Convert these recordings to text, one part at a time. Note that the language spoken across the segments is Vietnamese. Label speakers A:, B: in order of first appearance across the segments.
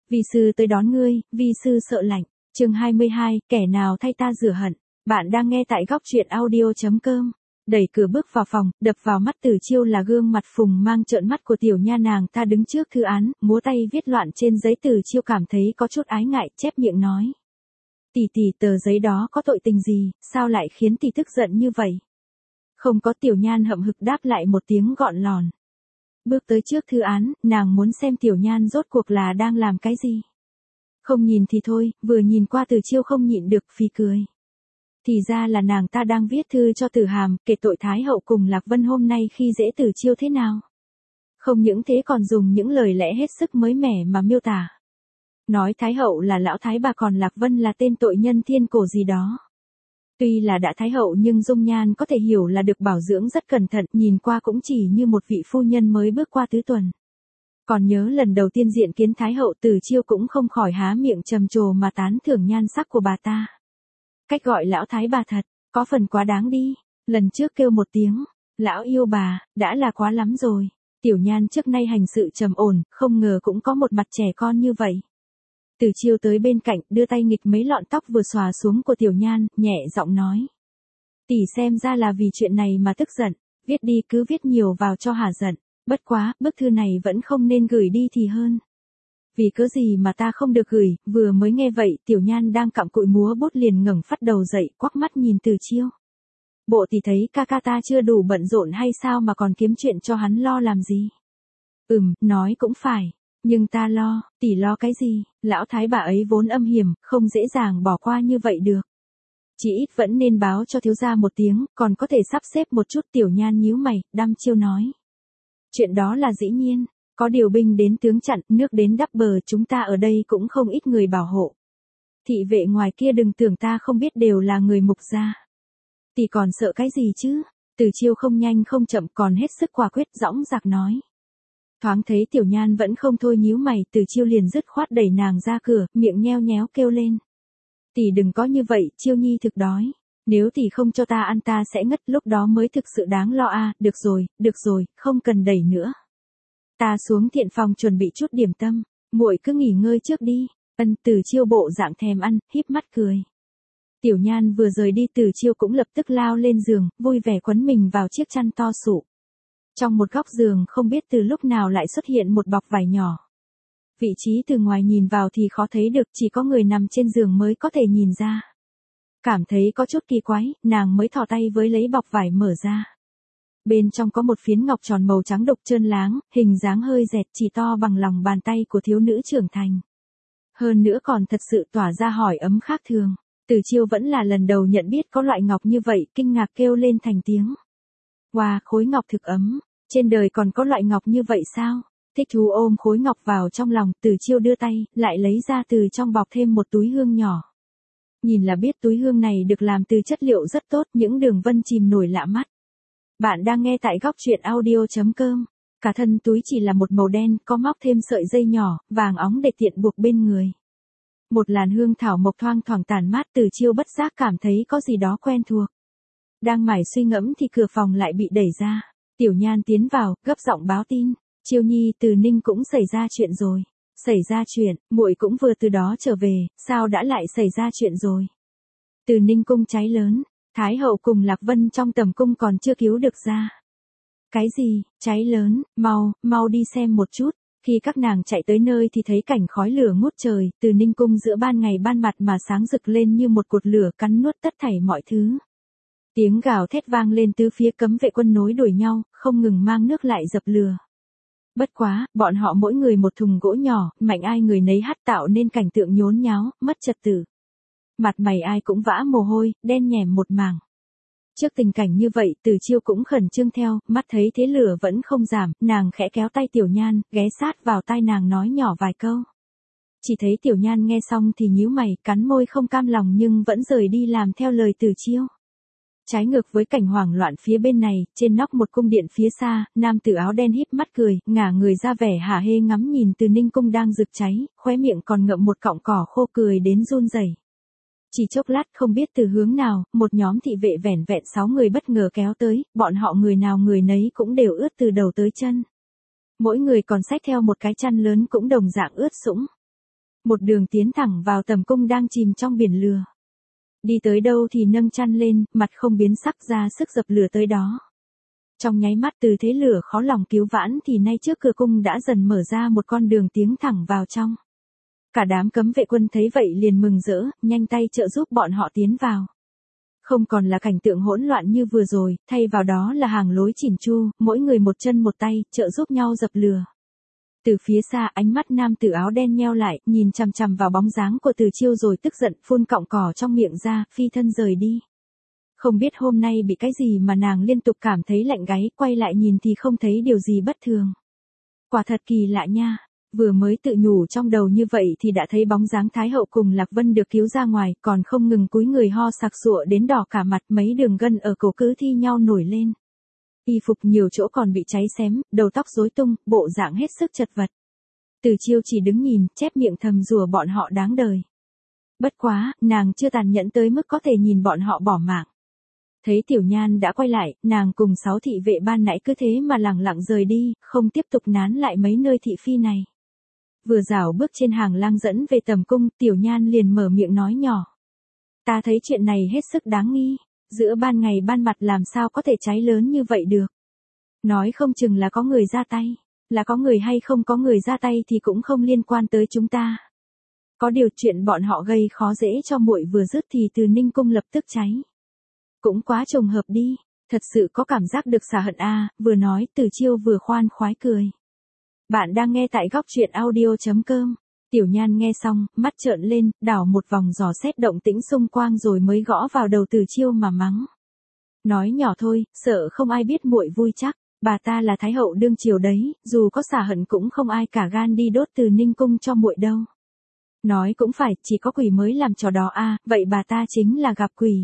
A: Vi sư tới đón ngươi, vi sư sợ lạnh. Chương 22, kẻ nào thay ta rửa hận. Bạn đang nghe tại góc truyện audio.com. Đẩy cửa bước vào phòng, đập vào mắt Từ Chiêu là gương mặt phùng mang trợn mắt của tiểu nha nàng ta đứng trước thư án, múa tay viết loạn trên giấy. Từ Chiêu cảm thấy có chút ái ngại, chép miệng nói. Tỷ tỷ, tờ giấy đó có tội tình gì, sao lại khiến tỷ tức giận như vậy? Không có. Tiểu Nhan hậm hực đáp lại một tiếng gọn lòn. Bước tới trước thư án, nàng muốn xem Tiểu Nhan rốt cuộc là đang làm cái gì. Không nhìn thì thôi, vừa nhìn qua Từ Chiêu không nhịn được phì cười. Thì ra là nàng ta đang viết thư cho Tử Hàm, kể tội Thái hậu cùng Lạc Vân hôm nay khi dễ Từ Chiêu thế nào. Không những thế còn dùng những lời lẽ hết sức mới mẻ mà miêu tả. Nói Thái hậu là lão thái bà, còn Lạc Vân là tên tội nhân thiên cổ gì đó. Tuy là đã Thái hậu nhưng dung nhan có thể hiểu là được bảo dưỡng rất cẩn thận, nhìn qua cũng chỉ như một vị phu nhân mới bước qua tứ tuần. Còn nhớ lần đầu tiên diện kiến Thái hậu, Từ Chiêu cũng không khỏi há miệng trầm trồ mà tán thưởng nhan sắc của bà ta. Cách gọi lão thái bà thật, có phần quá đáng đi. Lần trước kêu một tiếng, lão yêu bà, đã là quá lắm rồi. Tiểu Nhan trước nay hành sự trầm ổn, không ngờ cũng có một mặt trẻ con như vậy. Từ Chiêu tới bên cạnh, đưa tay nghịch mấy lọn tóc vừa xòa xuống của Tiểu Nhan, nhẹ giọng nói. Tỷ xem ra là vì chuyện này mà tức giận, viết đi cứ viết nhiều vào cho hả giận, bất quá, bức thư này vẫn không nên gửi đi thì hơn. Vì cớ gì mà ta không được gửi? Vừa mới nghe vậy, Tiểu Nhan đang cặm cụi múa bút liền ngẩng phát đầu dậy, quắc mắt nhìn Từ Chiêu. Bộ tỷ thấy ca ca ta chưa đủ bận rộn hay sao mà còn kiếm chuyện cho hắn lo làm gì? Nói cũng phải. Nhưng ta lo, tỷ lo cái gì? Lão thái bà ấy vốn âm hiểm, không dễ dàng bỏ qua như vậy được. Chỉ ít vẫn nên báo cho thiếu gia một tiếng, còn có thể sắp xếp một chút. Tiểu Nhan nhíu mày, đăm chiêu nói. Chuyện đó là dĩ nhiên, có điều binh đến tướng chặn, nước đến đắp bờ, chúng ta ở đây cũng không ít người bảo hộ. Thị vệ ngoài kia đừng tưởng ta không biết đều là người mục gia. Tỷ còn sợ cái gì chứ? Từ Chiêu không nhanh không chậm còn hết sức quả quyết dõng dạc nói. Thoáng thấy Tiểu Nhan vẫn không thôi nhíu mày, Từ Chiêu liền dứt khoát đẩy nàng ra cửa, miệng nheo nhéo kêu lên. Tỷ đừng có như vậy, Chiêu nhi thực đói. Nếu tỷ không cho ta ăn ta sẽ ngất, lúc đó mới thực sự đáng lo a. Được rồi, không cần đẩy nữa. Ta xuống thiện phòng chuẩn bị chút điểm tâm, muội cứ nghỉ ngơi trước đi. Từ Chiêu bộ dạng thèm ăn, híp mắt cười. Tiểu Nhan vừa rời đi, Từ Chiêu cũng lập tức lao lên giường, vui vẻ quấn mình vào chiếc chăn to sụ. Trong một góc giường không biết từ lúc nào lại xuất hiện một bọc vải nhỏ. Vị trí từ ngoài nhìn vào thì khó thấy được, chỉ có người nằm trên giường mới có thể nhìn ra. Cảm thấy có chút kỳ quái, nàng mới thò tay với lấy bọc vải mở ra. Bên trong có một phiến ngọc tròn màu trắng đục trơn láng, hình dáng hơi dẹt, chỉ to bằng lòng bàn tay của thiếu nữ trưởng thành. Hơn nữa còn thật sự tỏa ra hỏi ấm khác thường. Từ Chiêu vẫn là lần đầu nhận biết có loại ngọc như vậy, kinh ngạc kêu lên thành tiếng. Wow, khối ngọc thực ấm, trên đời còn có loại ngọc như vậy sao? Thích thú ôm khối ngọc vào trong lòng, Từ Chiêu đưa tay, lại lấy ra từ trong bọc thêm một túi hương nhỏ. Nhìn là biết túi hương này được làm từ chất liệu rất tốt, những đường vân chìm nổi lạ mắt. Bạn đang nghe tại góc truyện audio.com. Cả thân túi chỉ là một màu đen, có móc thêm sợi dây nhỏ, vàng óng để tiện buộc bên người. Một làn hương thảo mộc thoang thoảng tản mát, Từ Chiêu bất giác cảm thấy có gì đó quen thuộc. Đang mải suy ngẫm thì cửa phòng lại bị đẩy ra. Tiểu Nhan tiến vào, gấp giọng báo tin. Chiêu nhi, Từ Ninh cũng xảy ra chuyện rồi. Xảy ra chuyện, muội cũng vừa từ đó trở về, sao đã lại xảy ra chuyện rồi? Từ Ninh cung cháy lớn, Thái hậu cùng Lạc Vân trong tầm cung còn chưa cứu được ra. Cái gì, cháy lớn, mau đi xem một chút. Khi các nàng chạy tới nơi thì thấy cảnh khói lửa ngút trời, Từ Ninh cung giữa ban ngày ban mặt mà sáng rực lên như một cột lửa cắn nuốt tất thảy mọi thứ. Tiếng gào thét vang lên tứ phía, cấm vệ quân nối đuổi nhau, không ngừng mang nước lại dập lửa. Bất quá, bọn họ mỗi người một thùng gỗ nhỏ, mạnh ai người nấy hắt tạo nên cảnh tượng nhốn nháo, mất trật tự. Mặt mày ai cũng vã mồ hôi, đen nhẻm một mảng. Trước tình cảnh như vậy, Từ Chiêu cũng khẩn trương theo, mắt thấy thế lửa vẫn không giảm, nàng khẽ kéo tay Tiểu Nhan, ghé sát vào tai nàng nói nhỏ vài câu. Chỉ thấy Tiểu Nhan nghe xong thì nhíu mày, cắn môi không cam lòng nhưng vẫn rời đi làm theo lời Từ Chiêu. Trái ngược với cảnh hoảng loạn phía bên này, trên nóc một cung điện phía xa, nam tử áo đen híp mắt cười, ngả người ra vẻ hả hê ngắm nhìn Từ Ninh cung đang rực cháy, khóe miệng còn ngậm một cọng cỏ khô, cười đến run rẩy. Chỉ chốc lát không biết từ hướng nào, một nhóm thị vệ vẻn vẹn 6 người bất ngờ kéo tới, bọn họ người nào người nấy cũng đều ướt từ đầu tới chân. Mỗi người còn xách theo một cái chăn lớn cũng đồng dạng ướt sũng. Một đường tiến thẳng vào tầm cung đang chìm trong biển lửa. Đi tới đâu thì nâng chăn lên, mặt không biến sắc ra sức dập lửa tới đó. Trong nháy mắt từ thế lửa khó lòng cứu vãn thì nay trước cửa cung đã dần mở ra một con đường tiến thẳng vào trong. Cả đám cấm vệ quân thấy vậy liền mừng rỡ, nhanh tay trợ giúp bọn họ tiến vào. Không còn là cảnh tượng hỗn loạn như vừa rồi, thay vào đó là hàng lối chỉn chu, mỗi người một chân một tay, trợ giúp nhau dập lửa. Từ phía xa ánh mắt nam tử áo đen nheo lại, nhìn chằm chằm vào bóng dáng của Từ Chiêu rồi tức giận phun cọng cỏ trong miệng ra, phi thân rời đi. Không biết hôm nay bị cái gì mà nàng liên tục cảm thấy lạnh gáy, quay lại nhìn thì không thấy điều gì bất thường. Quả thật kỳ lạ nha, vừa mới tự nhủ trong đầu như vậy thì đã thấy bóng dáng Thái hậu cùng Lạc Vân được cứu ra ngoài, còn không ngừng cúi người ho sặc sụa đến đỏ cả mặt, mấy đường gân ở cổ cứ thi nhau nổi lên. Y phục nhiều chỗ còn bị cháy xém, đầu tóc rối tung, bộ dạng hết sức chật vật. Từ Chiêu chỉ đứng nhìn, chép miệng thầm rủa bọn họ đáng đời. Bất quá, nàng chưa tàn nhẫn tới mức có thể nhìn bọn họ bỏ mạng. Thấy Tiểu Nhan đã quay lại, nàng cùng 6 thị vệ ban nãy cứ thế mà lẳng lặng rời đi, không tiếp tục nán lại mấy nơi thị phi này. Vừa rảo bước trên hàng lang dẫn về tầm cung, Tiểu Nhan liền mở miệng nói nhỏ. Ta thấy chuyện này hết sức đáng nghi, giữa ban ngày ban mặt làm sao có thể cháy lớn như vậy được. Nói không chừng là có người ra tay, là có người hay không có người ra tay thì cũng không liên quan tới chúng ta. Có điều chuyện bọn họ gây khó dễ cho muội vừa dứt thì Từ Ninh cung lập tức cháy. Cũng quá trùng hợp đi, thật sự có cảm giác được xả hận a, vừa nói Từ Chiêu vừa khoan khoái cười. Bạn đang nghe tại góc truyện audio.com. Tiểu Nhan nghe xong, mắt trợn lên, đảo một vòng dò xét động tĩnh xung quanh rồi mới gõ vào đầu Từ Chiêu mà mắng. Nói nhỏ thôi, sợ không ai biết muội vui chắc, bà ta là Thái hậu đương triều đấy, dù có xả hận cũng không ai cả gan đi đốt Từ Ninh cung cho muội đâu. Nói cũng phải, chỉ có quỷ mới làm trò đó a, vậy bà ta chính là gặp quỷ.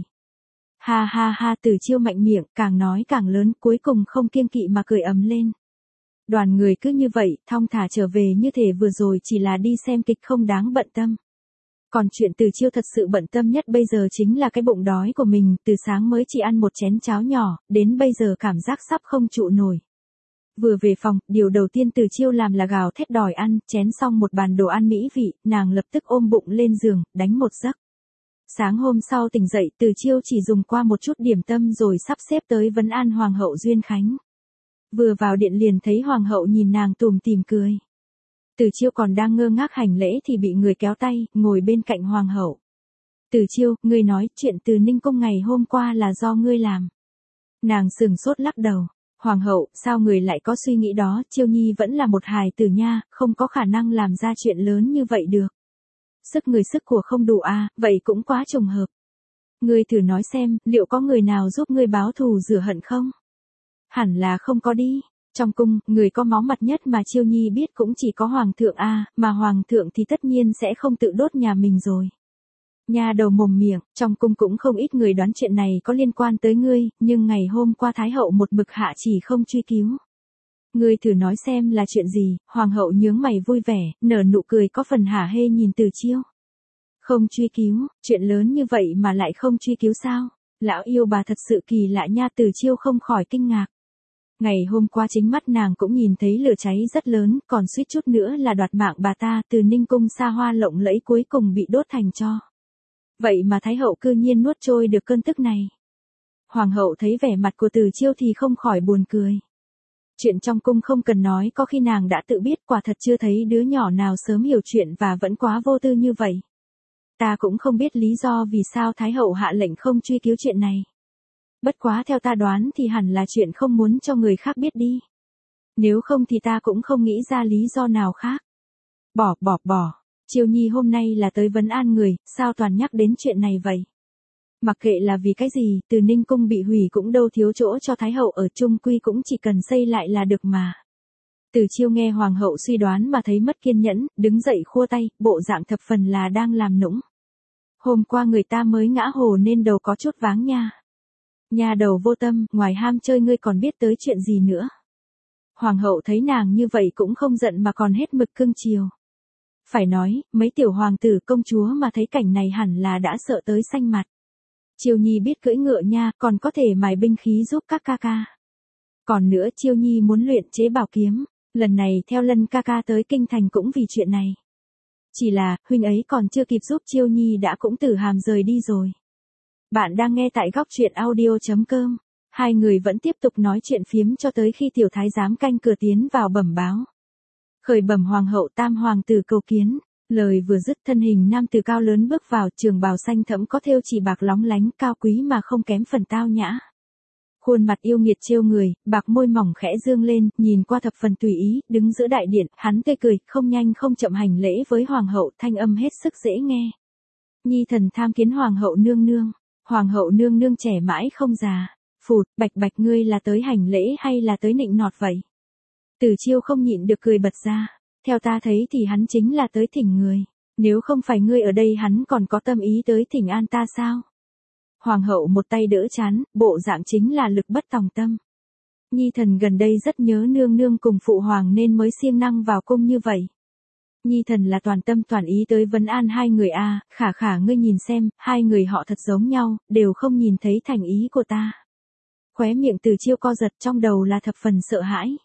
A: Ha ha ha, Từ Chiêu mạnh miệng, càng nói càng lớn, cuối cùng không kiêng kỵ mà cười ầm lên. Đoàn người cứ như vậy, thong thả trở về như thể vừa rồi chỉ là đi xem kịch không đáng bận tâm. Còn chuyện Từ Chiêu thật sự bận tâm nhất bây giờ chính là cái bụng đói của mình, từ sáng mới chỉ ăn một chén cháo nhỏ, đến bây giờ cảm giác sắp không trụ nổi. Vừa về phòng, điều đầu tiên Từ Chiêu làm là gào thét đòi ăn, chén xong một bàn đồ ăn mỹ vị, nàng lập tức ôm bụng lên giường, đánh một giấc. Sáng hôm sau tỉnh dậy, Từ Chiêu chỉ dùng qua một chút điểm tâm rồi sắp xếp tới vấn an Hoàng hậu Duyên Khánh. Vừa vào điện liền thấy Hoàng hậu nhìn nàng tủm tỉm cười. Từ Chiêu còn đang ngơ ngác hành lễ thì bị người kéo tay, ngồi bên cạnh Hoàng hậu. Từ Chiêu, ngươi nói chuyện Từ Ninh cung ngày hôm qua là do ngươi làm. Nàng sừng sốt lắc đầu. Hoàng hậu, sao người lại có suy nghĩ đó, Chiêu Nhi vẫn là một hài tử nha, không có khả năng làm ra chuyện lớn như vậy được. Sức người sức của không đủ à, vậy cũng quá trùng hợp. Ngươi thử nói xem, liệu có người nào giúp ngươi báo thù rửa hận không? Hẳn là không có đi. Trong cung, người có máu mặt nhất mà Chiêu Nhi biết cũng chỉ có Hoàng thượng a, mà Hoàng thượng thì tất nhiên sẽ không tự đốt nhà mình rồi. Nhà đầu mồm miệng, trong cung cũng không ít người đoán chuyện này có liên quan tới ngươi, nhưng ngày hôm qua Thái hậu một mực hạ chỉ không truy cứu. Ngươi thử nói xem là chuyện gì, Hoàng hậu nhướng mày vui vẻ, nở nụ cười có phần hả hê nhìn Từ Chiêu. Không truy cứu, chuyện lớn như vậy mà lại không truy cứu sao? Lão yêu bà thật sự kỳ lạ nha, Từ Chiêu không khỏi kinh ngạc. Ngày hôm qua chính mắt nàng cũng nhìn thấy lửa cháy rất lớn, còn suýt chút nữa là đoạt mạng bà ta, Từ Ninh cung xa hoa lộng lẫy cuối cùng bị đốt thành tro. Vậy mà Thái hậu cư nhiên nuốt trôi được cơn tức này. Hoàng hậu thấy vẻ mặt của Từ Chiêu thì không khỏi buồn cười. Chuyện trong cung không cần nói, có khi nàng đã tự biết, quả thật chưa thấy đứa nhỏ nào sớm hiểu chuyện và vẫn quá vô tư như vậy. Ta cũng không biết lý do vì sao Thái hậu hạ lệnh không truy cứu chuyện này. Bất quá theo ta đoán thì hẳn là chuyện không muốn cho người khác biết đi. Nếu không thì ta cũng không nghĩ ra lý do nào khác. Bỏ. Chiêu Nhi hôm nay là tới vấn an người, sao toàn nhắc đến chuyện này vậy? Mặc kệ là vì cái gì, Từ Ninh cung bị hủy cũng đâu thiếu chỗ cho Thái hậu ở, chung quy cũng chỉ cần xây lại là được mà. Từ Chiêu nghe Hoàng hậu suy đoán mà thấy mất kiên nhẫn, đứng dậy khua tay, bộ dạng thập phần là đang làm nũng. Hôm qua người ta mới ngã hồ nên đầu có chút váng nha. Nhà đầu vô tâm, ngoài ham chơi ngươi còn biết tới chuyện gì nữa. Hoàng hậu thấy nàng như vậy cũng không giận mà còn hết mực cưng chiều. Phải nói, mấy tiểu hoàng tử công chúa mà thấy cảnh này hẳn là đã sợ tới xanh mặt. Chiêu Nhi biết cưỡi ngựa nha, còn có thể mài binh khí giúp các ca ca. Còn nữa Chiêu Nhi muốn luyện chế bảo kiếm, lần này theo Lân ca ca tới kinh thành cũng vì chuyện này. Chỉ là, huynh ấy còn chưa kịp giúp Chiêu Nhi đã cũng tử hàm rời đi rồi. Bạn đang nghe tại góc truyện audio.com. Hai người vẫn tiếp tục nói chuyện phiếm cho tới khi tiểu thái giám canh cửa tiến vào bẩm báo. Khởi bẩm hoàng hậu, tam hoàng tử cầu kiến. Lời vừa dứt, thân hình nam tử cao lớn bước vào, trường bào xanh thẫm có thêu chỉ bạc lóng lánh, cao quý mà không kém phần tao nhã. Khuôn mặt yêu nghiệt trêu người, bạc môi mỏng khẽ dương lên, nhìn qua thập phần tùy ý, đứng giữa đại điện, hắn tươi cười, không nhanh không chậm hành lễ với hoàng hậu, thanh âm hết sức dễ nghe. Nhi thần tham kiến hoàng hậu nương nương. Hoàng hậu nương nương trẻ mãi không già. Phụt, Bạch Bạch, ngươi là tới hành lễ hay là tới nịnh nọt vậy? Từ Chiêu không nhịn được cười bật ra. Theo ta thấy thì hắn chính là tới thỉnh người. Nếu không phải ngươi ở đây hắn còn có tâm ý tới thỉnh an ta sao? Hoàng hậu một tay đỡ chán, bộ dạng chính là lực bất tòng tâm. Nhi thần gần đây rất nhớ nương nương cùng phụ hoàng nên mới siêng năng vào cung như vậy. Nhi thần là toàn tâm toàn ý tới vấn an hai người a. Khả khả ngươi nhìn xem, hai người họ thật giống nhau, đều không nhìn thấy thành ý của ta. Khóe miệng Từ Chiêu co giật, trong đầu là thập phần sợ hãi.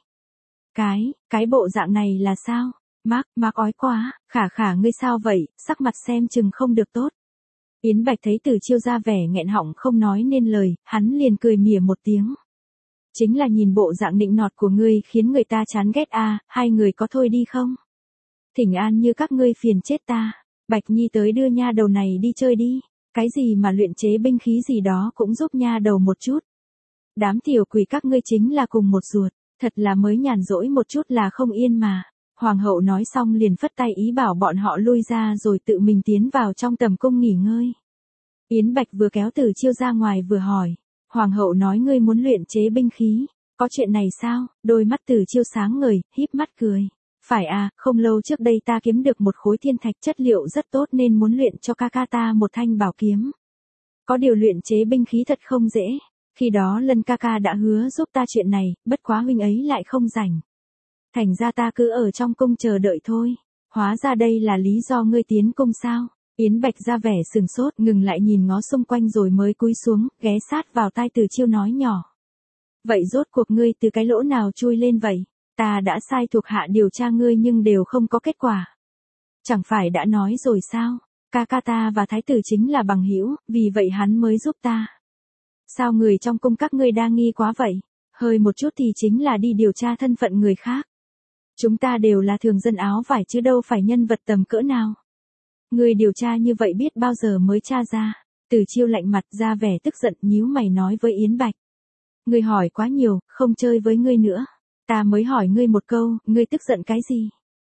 A: Cái bộ dạng này là sao? Mác ói quá, khả khả ngươi sao vậy, sắc mặt xem chừng không được tốt. Yến Bạch thấy Từ Chiêu ra vẻ nghẹn họng không nói nên lời, hắn liền cười mỉa một tiếng. Chính là nhìn bộ dạng nịnh nọt của ngươi khiến người ta chán ghét a. Hai người có thôi đi không? Thỉnh an như các ngươi phiền chết ta. Bạch Nhi tới đưa nha đầu này đi chơi đi. Cái gì mà luyện chế binh khí gì đó cũng giúp nha đầu một chút. Đám tiểu quỷ các ngươi chính là cùng một ruột, thật là mới nhàn rỗi một chút là không yên mà. Hoàng hậu nói xong liền phất tay ý bảo bọn họ lui ra rồi tự mình tiến vào trong tầm cung nghỉ ngơi. Yến Bạch vừa kéo Từ Chiêu ra ngoài vừa hỏi. Hoàng hậu nói ngươi muốn luyện chế binh khí, có chuyện này sao? Đôi mắt Từ Chiêu sáng ngời, híp mắt cười. Phải à, không lâu trước đây ta kiếm được một khối thiên thạch chất liệu rất tốt nên muốn luyện cho ca ca ta một thanh bảo kiếm. Có điều luyện chế binh khí thật không dễ. Khi đó Lân ca ca đã hứa giúp ta chuyện này, bất quá huynh ấy lại không rảnh. Thành ra ta cứ ở trong cung chờ đợi thôi. Hóa ra đây là lý do ngươi tiến cung sao? Yến Bạch ra vẻ sừng sốt, ngừng lại nhìn ngó xung quanh rồi mới cúi xuống, ghé sát vào tai Từ Chiêu nói nhỏ. Vậy rốt cuộc ngươi từ cái lỗ nào chui lên vậy? Ta đã sai thuộc hạ điều tra ngươi nhưng đều không có kết quả. Chẳng phải đã nói rồi sao? Ca ca ta và thái tử chính là bằng hữu, vì vậy hắn mới giúp ta. Sao người trong cung các ngươi đa nghi quá vậy? Hơi một chút thì chính là đi điều tra thân phận người khác. Chúng ta đều là thường dân áo vải chứ đâu phải nhân vật tầm cỡ nào. Người điều tra như vậy biết bao giờ mới tra ra. Từ Chiêu lạnh mặt ra vẻ tức giận nhíu mày nói với Yến Bạch. Ngươi hỏi quá nhiều, không chơi với ngươi nữa. Ta mới hỏi ngươi một câu, ngươi tức giận cái gì?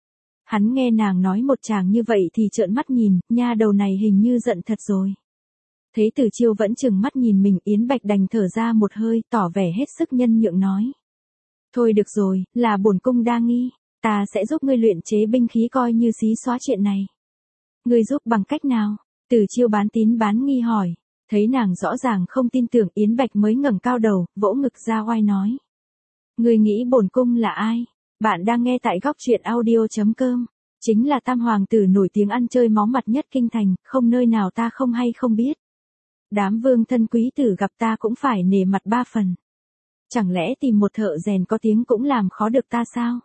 A: Hắn nghe nàng nói một tràng như vậy thì trợn mắt nhìn, nha đầu này hình như giận thật rồi. Thấy Từ Chiêu vẫn chừng mắt nhìn mình, Yến Bạch đành thở ra một hơi, tỏ vẻ hết sức nhân nhượng nói. Thôi được rồi, là bổn cung đa nghi, ta sẽ giúp ngươi luyện chế binh khí coi như xí xóa chuyện này. Ngươi giúp bằng cách nào? Từ Chiêu bán tín bán nghi hỏi. Thấy nàng rõ ràng không tin tưởng, Yến Bạch mới ngẩng cao đầu, vỗ ngực ra oai nói. Ngươi nghĩ bổn cung là ai? Bạn đang nghe tại góc truyện audio.com. Chính là tam hoàng tử nổi tiếng ăn chơi máu mặt nhất kinh thành, không nơi nào ta không hay không biết. Đám vương thân quý tử gặp ta cũng phải nể mặt ba phần. Chẳng lẽ tìm một thợ rèn có tiếng cũng làm khó được ta sao?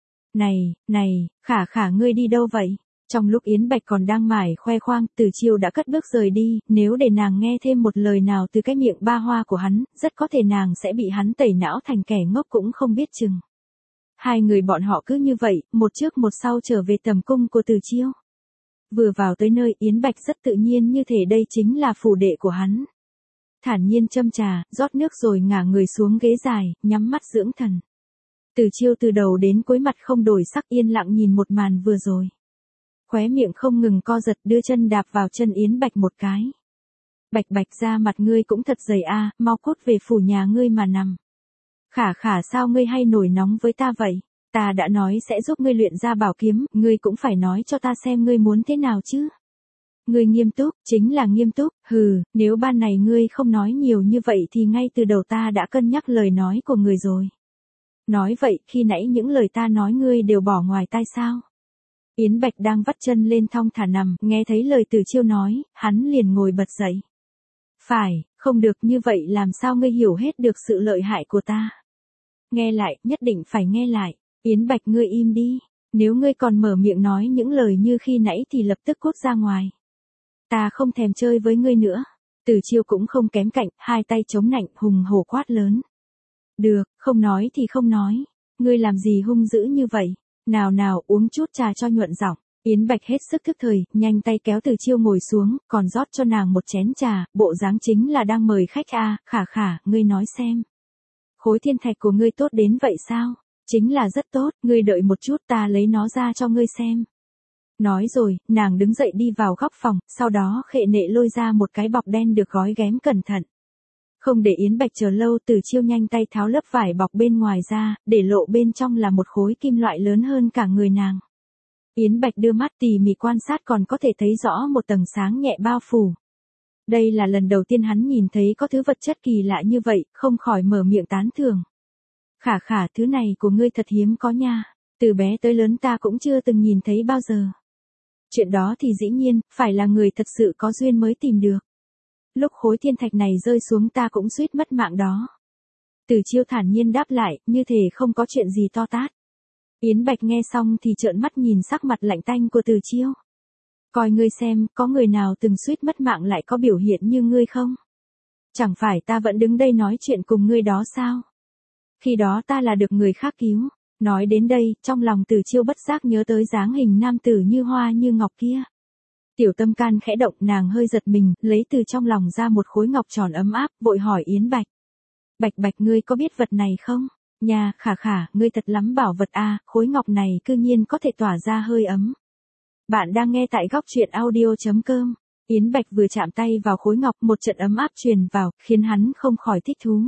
A: Này, khả khả ngươi đi đâu vậy? Trong lúc Yến Bạch còn đang mải khoe khoang, Từ Chiêu đã cất bước rời đi, nếu để nàng nghe thêm một lời nào từ cái miệng ba hoa của hắn, rất có thể nàng sẽ bị hắn tẩy não thành kẻ ngốc cũng không biết chừng. Hai người bọn họ cứ như vậy, một trước một sau trở về tầm cung của Từ Chiêu. Vừa vào tới nơi, Yến Bạch rất tự nhiên như thể đây chính là phủ đệ của hắn. Thản nhiên châm trà, rót nước rồi ngả người xuống ghế dài, nhắm mắt dưỡng thần. Từ Chiêu từ đầu đến cuối mặt không đổi sắc, yên lặng nhìn một màn vừa rồi. Khóe miệng không ngừng co giật, đưa chân đạp vào chân Yến Bạch một cái. Bạch ra mặt ngươi cũng thật dày a, mau cút về phủ nhà ngươi mà nằm. Khả sao ngươi hay nổi nóng với ta vậy? Ta đã nói sẽ giúp ngươi luyện ra bảo kiếm, ngươi cũng phải nói cho ta xem ngươi muốn thế nào chứ. Ngươi nghiêm túc, chính là nghiêm túc, nếu ban này ngươi không nói nhiều như vậy thì ngay từ đầu ta đã cân nhắc lời nói của ngươi rồi. Nói vậy, khi nãy những lời ta nói ngươi đều bỏ ngoài tai sao? Yến Bạch đang vắt chân lên thong thả nằm, nghe thấy lời Từ Chiêu nói, hắn liền ngồi bật dậy. Phải, không được như vậy làm sao ngươi hiểu hết được sự lợi hại của ta? Nghe lại, nhất định phải nghe lại. Yến Bạch ngươi im đi. Nếu ngươi còn mở miệng nói những lời như khi nãy thì lập tức cút ra ngoài. Ta không thèm chơi với ngươi nữa. Từ Chiêu cũng không kém cạnh, hai tay chống nạnh, hùng hổ quát lớn. Được, không nói thì không nói. Ngươi làm gì hung dữ như vậy? Nào nào, uống chút trà cho nhuận giọng. Yến Bạch hết sức thức thời, nhanh tay kéo Từ Chiêu ngồi xuống, còn rót cho nàng một chén trà, bộ dáng chính là đang mời khách a. Khả khả, ngươi nói xem. Khối thiên thạch của ngươi tốt đến vậy sao? Chính là rất tốt, ngươi đợi một chút ta lấy nó ra cho ngươi xem. Nói rồi, nàng đứng dậy đi vào góc phòng, sau đó khệ nệ lôi ra một cái bọc đen được gói ghém cẩn thận. Không để Yến Bạch chờ lâu, Từ Chiêu nhanh tay tháo lớp vải bọc bên ngoài ra, để lộ bên trong là một khối kim loại lớn hơn cả người nàng. Yến Bạch đưa mắt tỉ mỉ quan sát còn có thể thấy rõ một tầng sáng nhẹ bao phủ. Đây là lần đầu tiên hắn nhìn thấy có thứ vật chất kỳ lạ như vậy, không khỏi mở miệng tán thưởng. Khả khả, thứ này của ngươi thật hiếm có nha, từ bé tới lớn ta cũng chưa từng nhìn thấy bao giờ. Chuyện đó thì dĩ nhiên, phải là người thật sự có duyên mới tìm được. Lúc khối thiên thạch này rơi xuống ta cũng suýt mất mạng đó. Từ Chiêu thản nhiên đáp lại, như thể không có chuyện gì to tát. Yến Bạch nghe xong thì trợn mắt nhìn sắc mặt lạnh tanh của Từ Chiêu. Coi ngươi xem, có người nào từng suýt mất mạng lại có biểu hiện như ngươi không? Chẳng phải ta vẫn đứng đây nói chuyện cùng ngươi đó sao? Khi đó ta là được người khác cứu. Nói đến đây, trong lòng Từ Chiêu bất giác nhớ tới dáng hình nam tử như hoa như ngọc kia. Tiểu tâm can khẽ động, nàng hơi giật mình, lấy từ trong lòng ra một khối ngọc tròn ấm áp, vội hỏi Yến Bạch. Bạch Bạch, ngươi có biết vật này không? Nha, khả khả, ngươi thật lắm bảo vật a, khối ngọc này cư nhiên có thể tỏa ra hơi ấm. Bạn đang nghe tại góc truyện audio.com. Yến Bạch vừa chạm tay vào khối ngọc, một trận ấm áp truyền vào, khiến hắn không khỏi thích thú.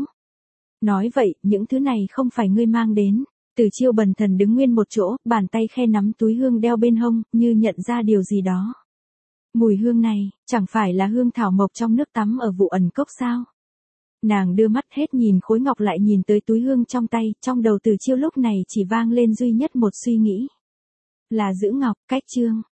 A: Nói vậy, những thứ này không phải ngươi mang đến. Từ Chiêu bần thần đứng nguyên một chỗ, bàn tay khe nắm túi hương đeo bên hông, như nhận ra điều gì đó. Mùi hương này, chẳng phải là hương thảo mộc trong nước tắm ở Vụ Ẩn Cốc sao? Nàng đưa mắt hết nhìn khối ngọc lại nhìn tới túi hương trong tay, trong đầu Từ Chiêu lúc này chỉ vang lên duy nhất một suy nghĩ. Là giữ ngọc, cách chương.